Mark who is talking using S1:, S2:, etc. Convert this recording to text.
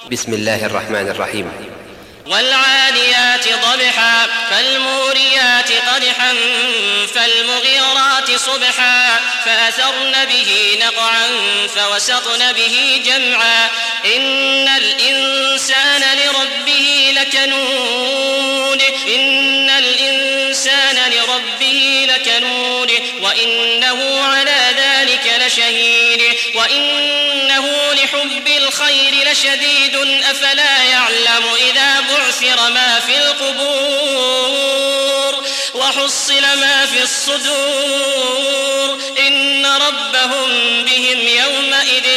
S1: بسم الله الرحمن الرحيم.
S2: والعاديات ضبحا فالموريات قدحا فالمغيرات صبحا فأثرن به نقعا فوسطن به جمعا إن الإنسان لربه لكنود وإنه على ذلك لشهيد وإنه لحب الخير لشديد أفلا يعلم إذا بعثر ما في القبور وحصل ما في الصدور إن ربهم بهم يومئذ